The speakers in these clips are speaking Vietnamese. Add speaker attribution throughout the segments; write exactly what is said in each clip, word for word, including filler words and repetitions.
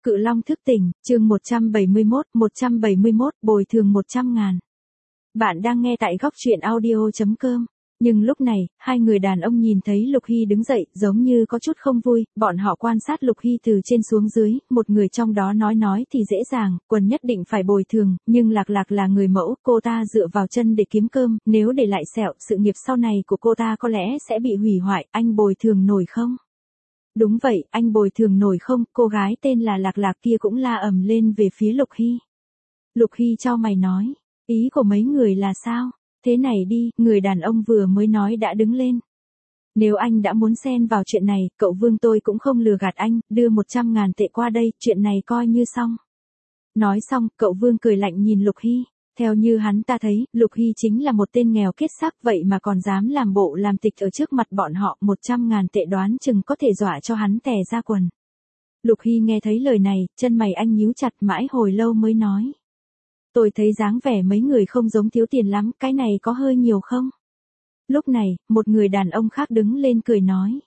Speaker 1: Cự Long thức tỉnh, chương một trăm bảy mươi mốt, một trăm bảy mươi mốt, bồi thường một trăm ngàn. Bạn đang nghe tại góc truyện audio chấm com. Nhưng lúc này, hai người đàn ông nhìn thấy Lục Hy đứng dậy, giống như có chút không vui, bọn họ quan sát Lục Hy từ trên xuống dưới, một người trong đó nói nói thì dễ dàng, Quần nhất định phải bồi thường, nhưng Lạc Lạc là người mẫu, cô ta dựa vào chân để kiếm cơm, nếu để lại sẹo, sự nghiệp sau này của cô ta có lẽ sẽ bị hủy hoại, anh bồi thường nổi không? Đúng vậy, anh bồi thường nổi không? Cô gái tên là Lạc Lạc kia cũng la ầm lên về phía Lục Hy. Lục Hy chau mày nói, ý của mấy người là sao? Thế này đi, người đàn ông vừa mới nói đã đứng lên. Nếu anh đã muốn xen vào chuyện này, cậu Vương tôi cũng không lừa gạt anh, đưa một trăm ngàn tệ qua đây, chuyện này coi như xong. Nói xong, cậu Vương cười lạnh nhìn Lục Hy. Theo như hắn ta thấy, Lục Hy chính là một tên nghèo kết xác vậy mà còn dám làm bộ làm tịch ở trước mặt bọn họ, một trăm ngàn tệ đoán chừng có thể dọa cho hắn tè ra quần. Lục Hy nghe thấy lời này, chân mày anh nhíu chặt mãi hồi lâu mới nói. Tôi thấy dáng vẻ mấy người không giống thiếu tiền lắm, cái này có hơi nhiều không? Lúc này, một người đàn ông khác đứng lên cười nói.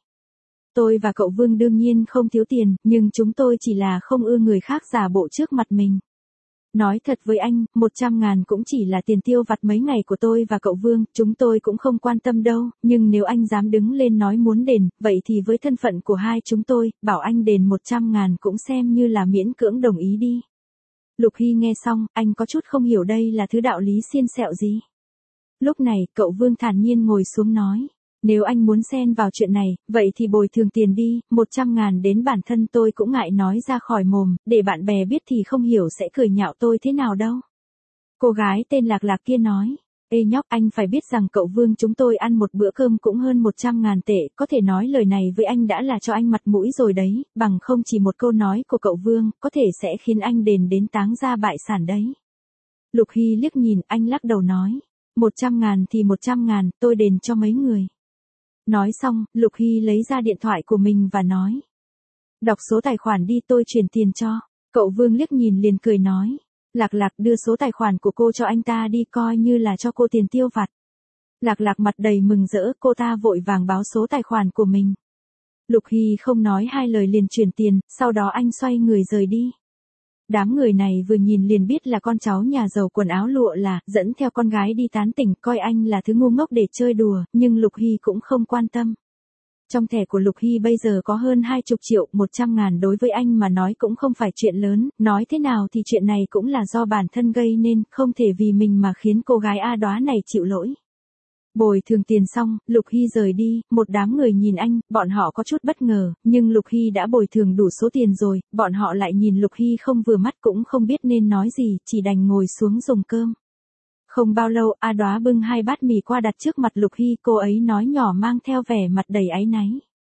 Speaker 1: Tôi và cậu Vương đương nhiên không thiếu tiền, nhưng chúng tôi chỉ là không ưa người khác giả bộ trước mặt mình. Nói thật với anh, một trăm ngàn cũng chỉ là tiền tiêu vặt mấy ngày của tôi và cậu Vương, chúng tôi cũng không quan tâm đâu, nhưng nếu anh dám đứng lên nói muốn đền, vậy thì với thân phận của hai chúng tôi, bảo anh đền một trăm ngàn cũng xem như là miễn cưỡng đồng ý đi. Lục Hy nghe xong, anh có chút không hiểu đây là thứ đạo lý xiên xẹo gì. Lúc này, cậu Vương thản nhiên ngồi xuống nói. Nếu anh muốn xen vào chuyện này, vậy thì bồi thường tiền đi, một trăm ngàn đến bản thân tôi cũng ngại nói ra khỏi mồm, để bạn bè biết thì không hiểu sẽ cười nhạo tôi thế nào đâu. Cô gái tên Lạc Lạc kia nói. Ê nhóc, anh phải biết rằng cậu Vương chúng tôi ăn một bữa cơm cũng hơn một trăm ngàn tệ, có thể nói lời này với anh đã là cho anh mặt mũi rồi đấy, bằng không chỉ một câu nói của cậu Vương, có thể sẽ khiến anh đền đến táng gia bại sản đấy. Lục Hy liếc nhìn, anh lắc đầu nói. Một trăm ngàn thì một trăm ngàn, tôi đền cho mấy người. Nói xong, Lục Hy lấy ra điện thoại của mình và nói. Đọc số tài khoản đi, tôi chuyển tiền cho. Cậu Vương liếc nhìn liền cười nói. Lạc Lạc đưa số tài khoản của cô cho anh ta đi, coi như là cho cô tiền tiêu vặt. Lạc Lạc mặt đầy mừng rỡ, cô ta vội vàng báo số tài khoản của mình. Lục Hy không nói hai lời liền chuyển tiền, sau đó anh xoay người rời đi. Đám người này vừa nhìn liền biết là con cháu nhà giàu quần áo lụa là, dẫn theo con gái đi tán tỉnh, coi anh là thứ ngu ngốc để chơi đùa, nhưng Lục Hy cũng không quan tâm. Trong thẻ của Lục Hy bây giờ có hơn hai chục triệu, một trăm ngàn đối với anh mà nói cũng không phải chuyện lớn, nói thế nào thì chuyện này cũng là do bản thân gây nên, không thể vì mình mà khiến cô gái A Đóa này chịu lỗi. Bồi thường tiền xong, Lục Hy rời đi, một đám người nhìn anh, bọn họ có chút bất ngờ, nhưng Lục Hy đã bồi thường đủ số tiền rồi, bọn họ lại nhìn Lục Hy không vừa mắt cũng không biết nên nói gì, chỉ đành ngồi xuống dùng cơm. Không bao lâu, A Đóa bưng hai bát mì qua đặt trước mặt Lục Hy, cô ấy nói nhỏ mang theo vẻ mặt đầy áy náy.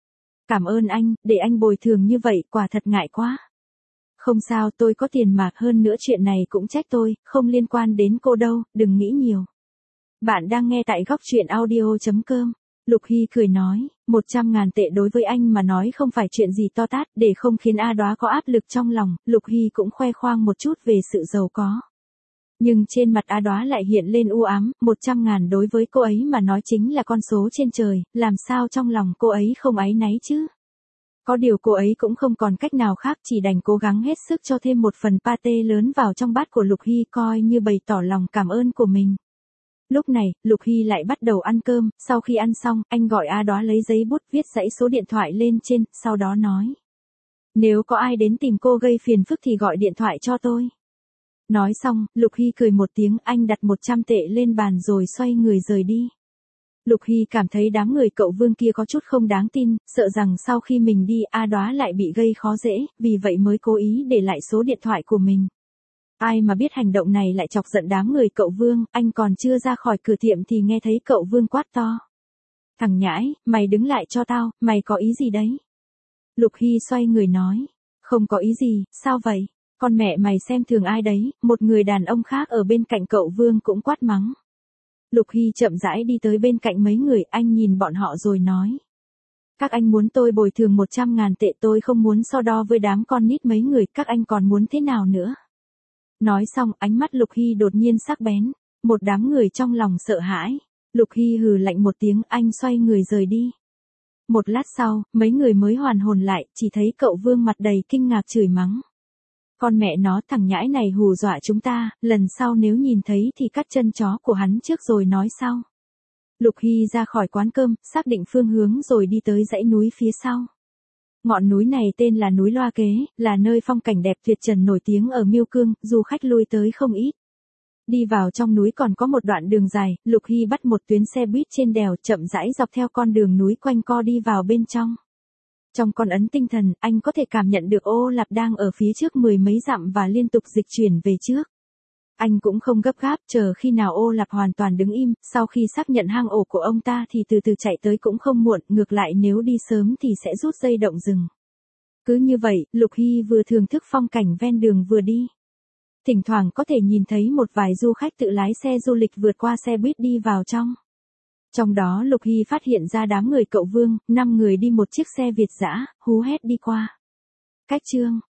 Speaker 1: Cảm ơn anh, để anh bồi thường như vậy, quả thật ngại quá. Không sao, tôi có tiền mà, hơn nữa chuyện này cũng trách tôi, không liên quan đến cô đâu, đừng nghĩ nhiều. Bạn đang nghe tại góc truyện audio chấm com. Lục Hy cười nói, một trăm ngàn tệ đối với anh mà nói không phải chuyện gì to tát, để không khiến A Đóa có áp lực trong lòng, Lục Hy cũng khoe khoang một chút về sự giàu có. Nhưng trên mặt A Đóa lại hiện lên u ám, một trăm ngàn đối với cô ấy mà nói chính là con số trên trời, làm sao trong lòng cô ấy không áy náy chứ? Có điều cô ấy cũng không còn cách nào khác, chỉ đành cố gắng hết sức cho thêm một phần pate lớn vào trong bát của Lục Hy, coi như bày tỏ lòng cảm ơn của mình. Lúc này, Lục Hy lại bắt đầu ăn cơm, sau khi ăn xong, anh gọi A Đóa lấy giấy bút viết dãy số điện thoại lên trên, sau đó nói. Nếu có ai đến tìm cô gây phiền phức thì gọi điện thoại cho tôi. Nói xong, Lục Hy cười một tiếng, anh đặt một trăm tệ lên bàn rồi xoay người rời đi. Lục Hy cảm thấy đám người cậu Vương kia có chút không đáng tin, sợ rằng sau khi mình đi A Đóa lại bị gây khó dễ, vì vậy mới cố ý để lại số điện thoại của mình. Ai mà biết hành động này lại chọc giận đám người cậu Vương, anh còn chưa ra khỏi cửa tiệm thì nghe thấy cậu Vương quát to. Thằng nhãi, mày đứng lại cho tao, mày có ý gì đấy? Lục Hy xoay người nói. Không có ý gì, sao vậy? Con mẹ mày xem thường ai đấy? Một người đàn ông khác ở bên cạnh cậu Vương cũng quát mắng. Lục Hy chậm rãi đi tới bên cạnh mấy người, anh nhìn bọn họ rồi nói. Các anh muốn tôi bồi thường một trăm ngàn tệ, tôi không muốn so đo với đám con nít mấy người, các anh còn muốn thế nào nữa? Nói xong, ánh mắt Lục Hy đột nhiên sắc bén, một đám người trong lòng sợ hãi. Lục Hy hừ lạnh một tiếng, anh xoay người rời đi. Một lát sau, mấy người mới hoàn hồn lại, chỉ thấy cậu Vương mặt đầy kinh ngạc chửi mắng. Con mẹ nó, thằng nhãi này hù dọa chúng ta, lần sau nếu nhìn thấy thì cắt chân chó của hắn trước rồi nói sau. Lục Hy ra khỏi quán cơm, xác định phương hướng rồi đi tới dãy núi phía sau. Ngọn núi này tên là núi Loa Kế, là nơi phong cảnh đẹp tuyệt trần nổi tiếng ở Miêu Cương, du khách lui tới không ít. Đi vào trong núi còn có một đoạn đường dài, Lục Hy bắt một tuyến xe buýt trên đèo, chậm rãi dọc theo con đường núi quanh co đi vào bên trong. Trong con ấn tinh thần, anh có thể cảm nhận được Ô Lạp đang ở phía trước mười mấy dặm và liên tục dịch chuyển về trước. Anh cũng không gấp gáp, chờ khi nào Ô Lạp hoàn toàn đứng im, sau khi xác nhận hang ổ của ông ta thì từ từ chạy tới cũng không muộn, ngược lại nếu đi sớm thì sẽ rút dây động rừng. Cứ như vậy, Lục Hy vừa thưởng thức phong cảnh ven đường vừa đi. Thỉnh thoảng có thể nhìn thấy một vài du khách tự lái xe du lịch vượt qua xe buýt đi vào trong. Trong đó Lục Hy phát hiện ra đám người cậu Vương, năm người đi một chiếc xe Việt dã, hú hét đi qua. Cách chương